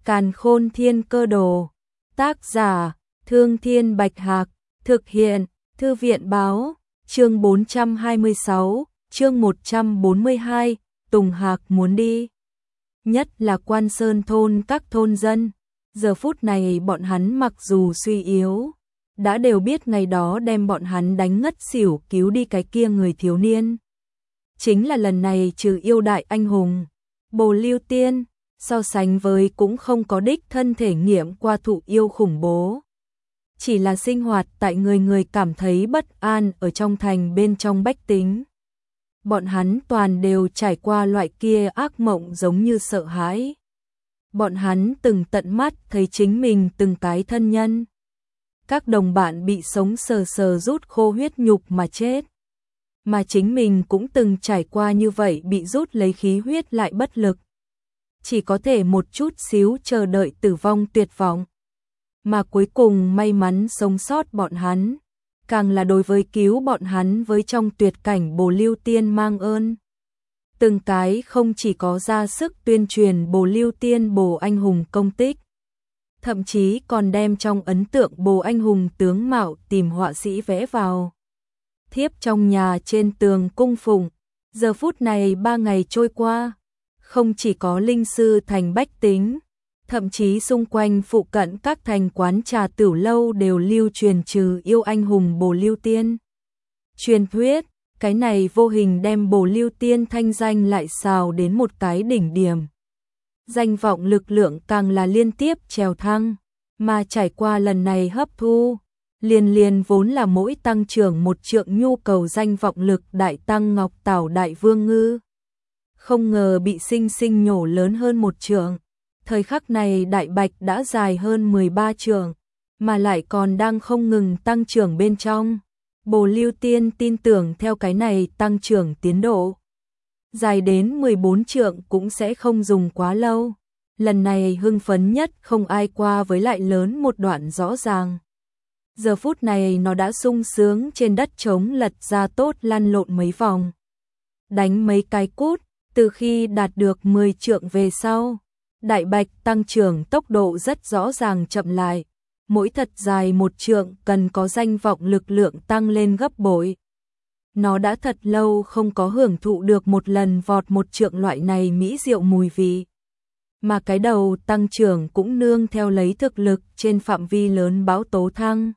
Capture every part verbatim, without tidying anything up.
Càn Khôn Thiên Cơ Đồ. Tác giả: Thương Thiên Bạch Hạc. Thực hiện: Thư viện báo. Chương bốn trăm hai mươi sáu, chương một trăm bốn mươi hai, Tùng Hạc muốn đi. Nhất là Quan Sơn thôn các thôn dân, giờ phút này bọn hắn mặc dù suy yếu, đã đều biết ngày đó đem bọn hắn đánh ngất xỉu cứu đi cái kia người thiếu niên. Chính là lần này trừ yêu đại anh hùng, Bồ Lưu Tiên, so sánh với cũng không có đích thân thể nghiệm qua thụ yêu khủng bố. Chỉ là sinh hoạt tại người người cảm thấy bất an ở trong thành bên trong bách tính. Bọn hắn toàn đều trải qua loại kia ác mộng giống như sợ hãi. Bọn hắn từng tận mắt thấy chính mình từng cái thân nhân. Các đồng bạn bị sống sờ sờ rút khô huyết nhục mà chết. Mà chính mình cũng từng trải qua như vậy bị rút lấy khí huyết lại bất lực. Chỉ có thể một chút xíu chờ đợi tử vong tuyệt vọng. Mà cuối cùng may mắn sống sót bọn hắn, càng là đối với cứu bọn hắn với trong tuyệt cảnh Bồ Lưu Tiên mang ơn. Từng cái không chỉ có ra sức tuyên truyền Bồ Lưu Tiên Bồ anh hùng công tích, thậm chí còn đem trong ấn tượng Bồ anh hùng tướng mạo tìm họa sĩ vẽ vào. Thiếp trong nhà trên tường cung phụng. Giờ phút này ba ngày trôi qua, không chỉ có linh sư thành bách tính, thậm chí xung quanh phụ cận các thành quán trà tửu lâu đều lưu truyền trừ yêu anh hùng Bồ Lưu Tiên. Truyền thuyết, cái này vô hình đem Bồ Lưu Tiên thanh danh lại xào đến một cái đỉnh điểm. Danh vọng lực lượng càng là liên tiếp trèo thăng, mà trải qua lần này hấp thu, liền liền vốn là mỗi tăng trưởng một trượng nhu cầu danh vọng lực đại tăng Ngọc Tảo Đại Vương Ngư. Không ngờ bị sinh sinh nhổ lớn hơn một trượng. Thời khắc này Đại Bạch đã dài hơn mười ba trượng, mà lại còn đang không ngừng tăng trưởng bên trong. Bồ Lưu Tiên tin tưởng theo cái này tăng trưởng tiến độ, dài đến mười bốn trượng cũng sẽ không dùng quá lâu. Lần này hưng phấn nhất không ai qua với lại lớn một đoạn rõ ràng. Giờ phút này nó đã sung sướng trên đất trống lật ra tốt lăn lộn mấy vòng. Đánh mấy cái cút, từ khi đạt được mười trượng về sau, Đại Bạch tăng trưởng tốc độ rất rõ ràng chậm lại. Mỗi thật dài một trượng cần có danh vọng lực lượng tăng lên gấp bội. Nó đã thật lâu không có hưởng thụ được một lần vọt một trượng loại này mỹ diệu mùi vị. Mà cái đầu tăng trưởng cũng nương theo lấy thực lực trên phạm vi lớn báo tố thăng.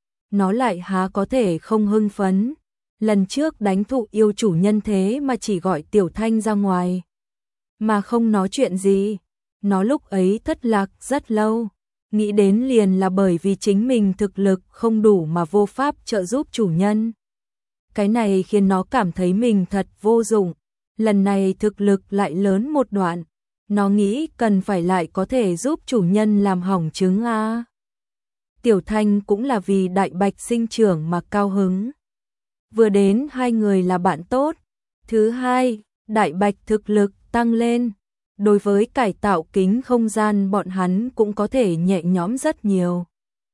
Nó lại há có thể không hưng phấn. Lần trước đánh thụ yêu chủ nhân thế mà chỉ gọi Tiểu Thanh ra ngoài, mà không nói chuyện gì. Nó lúc ấy thất lạc rất lâu, nghĩ đến liền là bởi vì chính mình thực lực không đủ mà vô pháp trợ giúp chủ nhân. Cái này khiến nó cảm thấy mình thật vô dụng. Lần này thực lực lại lớn một đoạn, nó nghĩ cần phải lại có thể giúp chủ nhân làm hỏng trứng a. Tiểu Thanh cũng là vì Đại Bạch sinh trưởng mà cao hứng. Vừa đến hai người là bạn tốt. Thứ hai, Đại Bạch thực lực tăng lên. Đối với cải tạo kính không gian bọn hắn cũng có thể nhẹ nhõm rất nhiều.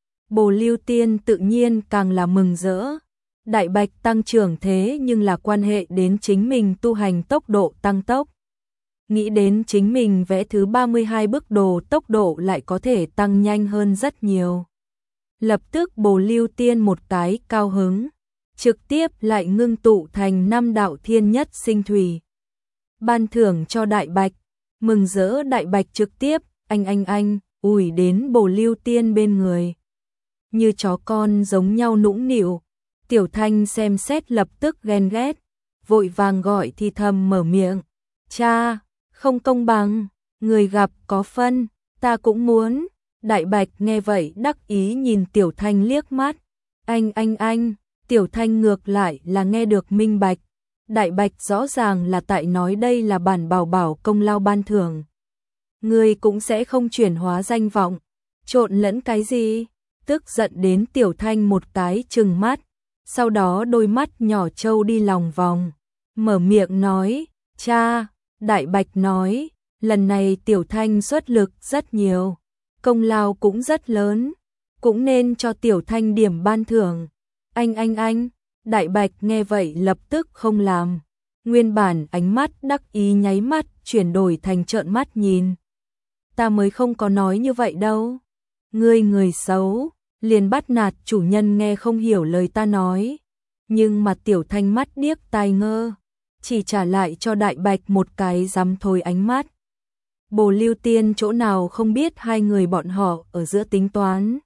Bồ Lưu Tiên tự nhiên càng là mừng rỡ. Đại Bạch tăng trưởng thế nhưng là quan hệ đến chính mình tu hành tốc độ tăng tốc. Nghĩ đến chính mình vẽ thứ ba mươi hai bức đồ tốc độ lại có thể tăng nhanh hơn rất nhiều. Lập tức Bồ Lưu Tiên một cái cao hứng, trực tiếp lại ngưng tụ thành năm đạo thiên nhất sinh thủy. Ban thưởng cho Đại Bạch, mừng rỡ Đại Bạch trực tiếp, anh anh anh, ủi đến Bồ Lưu Tiên bên người. Như chó con giống nhau nũng nịu. Tiểu Thanh xem xét lập tức ghen ghét, vội vàng gọi thì thầm mở miệng. Cha, không công bằng, người gặp có phân, ta cũng muốn. Đại Bạch nghe vậy đắc ý nhìn Tiểu Thanh liếc mắt. Anh anh anh, Tiểu Thanh ngược lại là nghe được minh bạch. Đại Bạch rõ ràng là tại nói đây là bản bảo bảo công lao ban thưởng. Người cũng sẽ không chuyển hóa danh vọng, trộn lẫn cái gì? Tức giận đến Tiểu Thanh một cái trừng mắt, sau đó đôi mắt nhỏ trâu đi lòng vòng, mở miệng nói, cha. Đại Bạch nói, lần này Tiểu Thanh xuất lực rất nhiều, công lao cũng rất lớn, cũng nên cho Tiểu Thanh điểm ban thưởng. Anh anh anh, Đại Bạch nghe vậy lập tức không làm, nguyên bản ánh mắt đắc ý nháy mắt chuyển đổi thành trợn mắt nhìn. ta mới không có nói như vậy đâu. Ngươi người xấu, liền bắt nạt chủ nhân nghe không hiểu lời ta nói. Nhưng mà Tiểu Thanh mắt điếc tai ngơ, chỉ trả lại cho Đại Bạch một cái dám thôi ánh mắt. Bồ Lưu Tiên chỗ nào không biết hai người bọn họ ở giữa tính toán.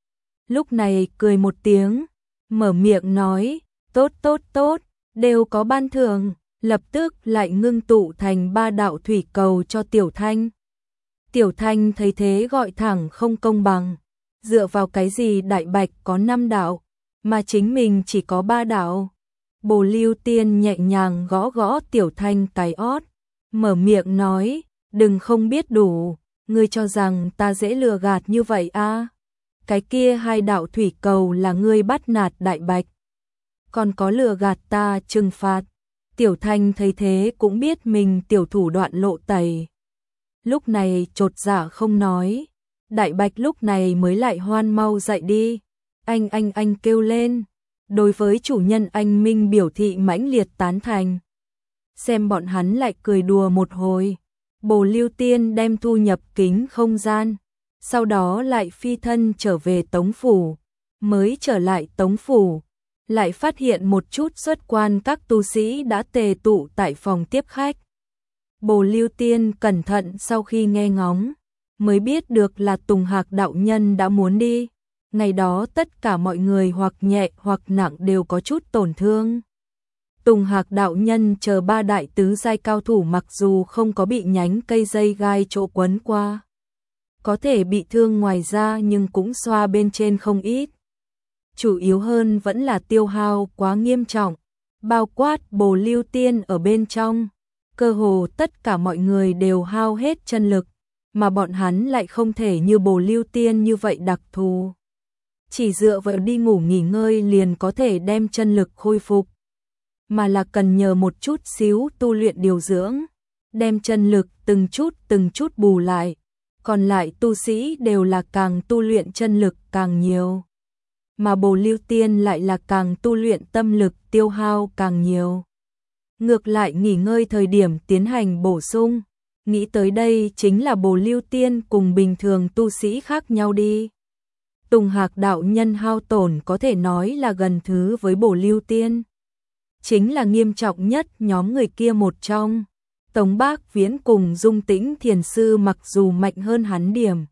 Lúc này cười một tiếng, mở miệng nói, tốt tốt tốt, đều có ban thưởng, lập tức lại ngưng tụ thành ba đạo thủy cầu cho Tiểu Thanh. Tiểu Thanh thấy thế gọi thẳng không công bằng, dựa vào cái gì Đại Bạch có năm đạo, mà chính mình chỉ có ba đạo. Bồ Lưu Tiên nhẹ nhàng gõ gõ Tiểu Thanh cái ót, mở miệng nói, đừng không biết đủ, ngươi cho rằng ta dễ lừa gạt như vậy à? Cái kia hai đạo thủy cầu là ngươi bắt nạt Đại Bạch, còn có lừa gạt ta trừng phạt. Tiểu Thanh thấy thế cũng biết mình tiểu thủ đoạn lộ tẩy. Lúc này chột dạ không nói. Đại Bạch lúc này mới lại hoan mau dậy đi. Anh anh anh kêu lên. Đối với chủ nhân anh Minh biểu thị mãnh liệt tán thành. Xem bọn hắn lại cười đùa một hồi. Bồ Lưu Tiên đem thu nhập kính không gian. Sau đó lại phi thân trở về Tống Phủ. Mới trở lại Tống Phủ, lại phát hiện một chút xuất quan các tu sĩ đã tề tụ tại phòng tiếp khách. Bồ Lưu Tiên cẩn thận sau khi nghe ngóng, mới biết được là Tùng Hạc đạo nhân đã muốn đi. Ngày đó tất cả mọi người hoặc nhẹ hoặc nặng đều có chút tổn thương. Tùng Hạc đạo nhân chờ ba đại tứ giai cao thủ mặc dù không có bị nhánh cây dây gai chỗ quấn qua, có thể bị thương ngoài ra nhưng cũng xoa bên trên không ít. Chủ yếu hơn vẫn là tiêu hao quá nghiêm trọng, bao quát Bồ Lưu Tiên ở bên trong. Cơ hồ tất cả mọi người đều hao hết chân lực, mà bọn hắn lại không thể như Bồ Lưu Tiên như vậy đặc thù. Chỉ dựa vào đi ngủ nghỉ ngơi liền có thể đem chân lực khôi phục, mà là cần nhờ một chút xíu tu luyện điều dưỡng, đem chân lực từng chút từng chút bù lại. Còn lại tu sĩ đều là càng tu luyện chân lực càng nhiều, mà Bồ Lưu Tiên lại là càng tu luyện tâm lực tiêu hao càng nhiều. Ngược lại nghỉ ngơi thời điểm tiến hành bổ sung, nghĩ tới đây chính là Bồ Lưu Tiên cùng bình thường tu sĩ khác nhau đi. Tùng Hạc đạo nhân hao tổn có thể nói là gần thứ với Bồ Lưu Tiên, chính là nghiêm trọng nhất nhóm người kia một trong. Tống Bác Viễn cùng Dung Tĩnh Thiền Sư mặc dù mạnh hơn hắn điểm,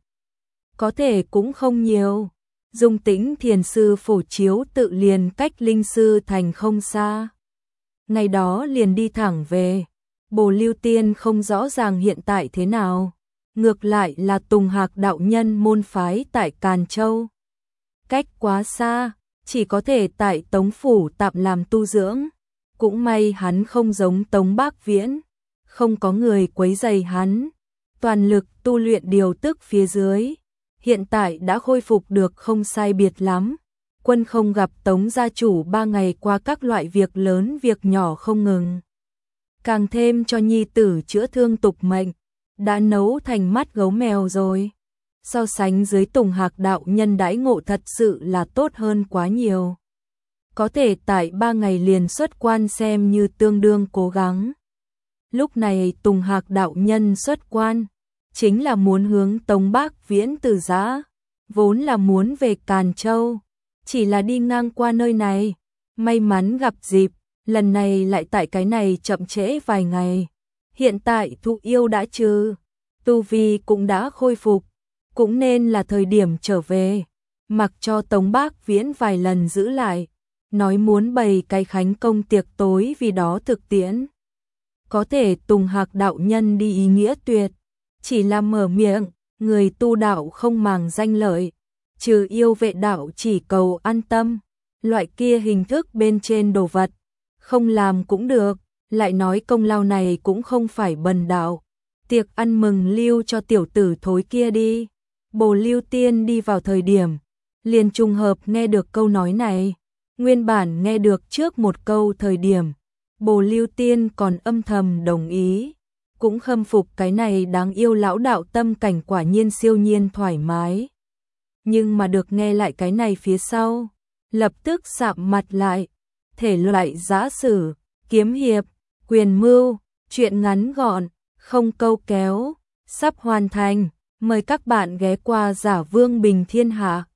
có thể cũng không nhiều. Dung Tĩnh Thiền Sư phổ chiếu tự liền cách Linh Sư Thành không xa. Ngày đó liền đi thẳng về. Bồ Lưu Tiên không rõ ràng hiện tại thế nào. Ngược lại là Tùng Hạc đạo nhân môn phái tại Càn Châu. Cách quá xa, chỉ có thể tại Tống Phủ tạm làm tu dưỡng. Cũng may hắn không giống Tống Bác Viễn, không có người quấy rầy hắn, toàn lực tu luyện điều tức phía dưới, hiện tại đã khôi phục được không sai biệt lắm. Quân không gặp Tống gia chủ ba ngày qua các loại việc lớn việc nhỏ không ngừng, càng thêm cho nhi tử chữa thương tục mệnh, đã nấu thành mắt gấu mèo rồi. So sánh dưới Tùng Hạc đạo nhân đãi ngộ thật sự là tốt hơn quá nhiều. Có thể tại ba ngày liền xuất quan xem như tương đương cố gắng. Lúc này Tùng Hạc đạo nhân xuất quan, chính là muốn hướng Tống Bác Viễn từ giã, vốn là muốn về Càn Châu, chỉ là đi ngang qua nơi này, may mắn gặp dịp, lần này lại tại cái này chậm trễ vài ngày. Hiện tại thụ yêu đã trừ, tu vi cũng đã khôi phục, cũng nên là thời điểm trở về, mặc cho Tống Bác Viễn vài lần giữ lại, nói muốn bày cái khánh công tiệc tối vì đó thực tiễn. Có thể Tùng Hạc đạo nhân đi ý nghĩa tuyệt, chỉ là mở miệng, người tu đạo không màng danh lợi, trừ yêu vệ đạo chỉ cầu an tâm, loại kia hình thức bên trên đồ vật, không làm cũng được, lại nói công lao này cũng không phải bần đạo, tiệc ăn mừng lưu cho tiểu tử thối kia đi. Bồ Lưu Tiên đi vào thời điểm, liền trùng hợp nghe được câu nói này, nguyên bản nghe được trước một câu thời điểm, Bồ Lưu Tiên còn âm thầm đồng ý, cũng khâm phục cái này đáng yêu lão đạo tâm cảnh quả nhiên siêu nhiên thoải mái. Nhưng mà được nghe lại cái này phía sau, lập tức sạm mặt lại, thể loại giã sử, kiếm hiệp, quyền mưu, chuyện ngắn gọn, không câu kéo, sắp hoàn thành, Mời các bạn ghé qua Giả Vương Bình Thiên Hạ.